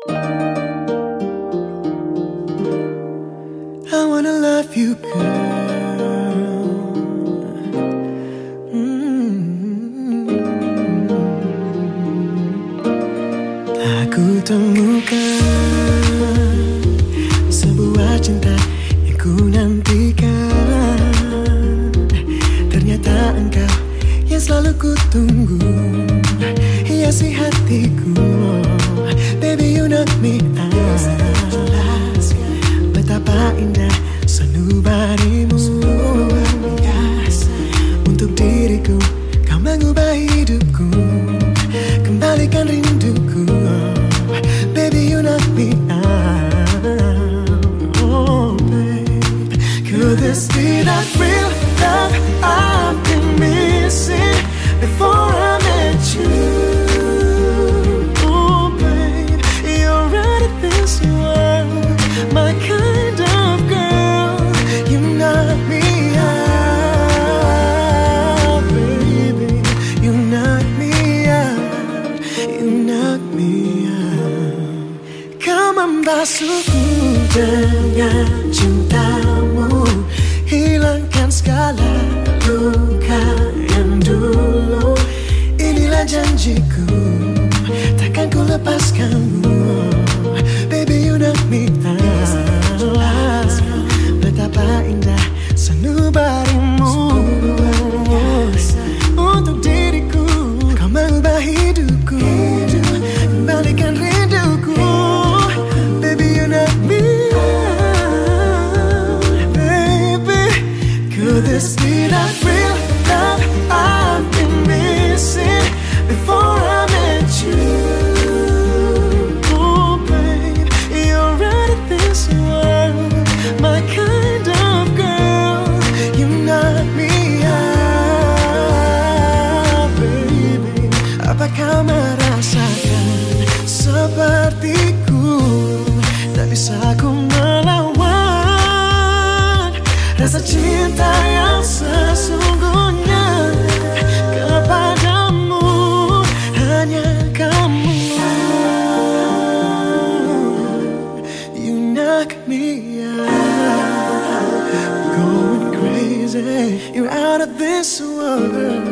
I wanna love you, girl. Aku temukan sebuah cinta yang ku nantikan. Ternyata engkau yang selalu ku tunggu, hiasi hatiku. Baby, you knock me out. Betapa indah sanubarimu. Untuk diriku kau mengubah hidupku, kembalikan rinduku. Baby, you knock me out. Oh babe, could this be that real love I've been missing before I met you? Oh babe, you're right in this world, my kind of girl. You knock me out, baby. You knock me out. You knock me out. Kau membasuhku dengan cintamu, hilangkan segala luka yang dulu. Inilah janjiku, takkan ku lepaskanmu. Baby, you knock me out. Betapa indah sanubarimu. Untuk diriku kau mengubah hidupku, kembalikan rinduku. Baby, you knock me out. Baby, could this be that real love I've been missing before I met you? Oh babe, you're right in this world, my kind of girl. You knock me out, baby. Apa kau merasakan sepertiku? Tak bisa ku melawan rasa cinta yang sesungguhnya kepadamu, hanya kamu. You knock me out, going crazy. You're out of this world.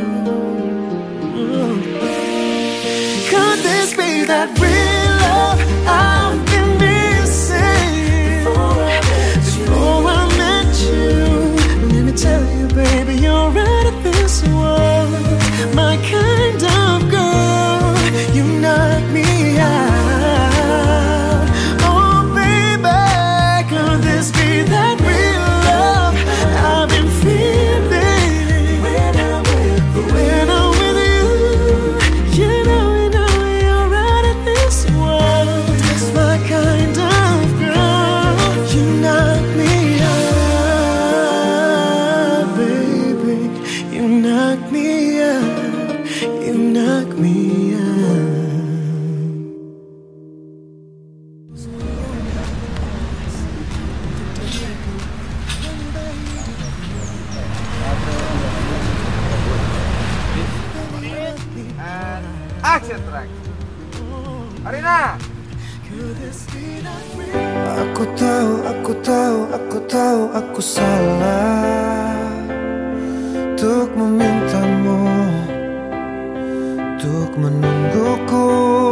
Could this be that real love I've been missing before I met you? Let me tell you, baby, you're out of this world, my kind of girl. You knock me out. Oh baby, could this be that real love I've been feeling when I'm with you? You know you're out of this world, my kind of girl. You knock me out, baby. You knock me out. You knock me out. Action track. Arina. Aku tahu, aku salah untuk memintamu, untuk menungguku.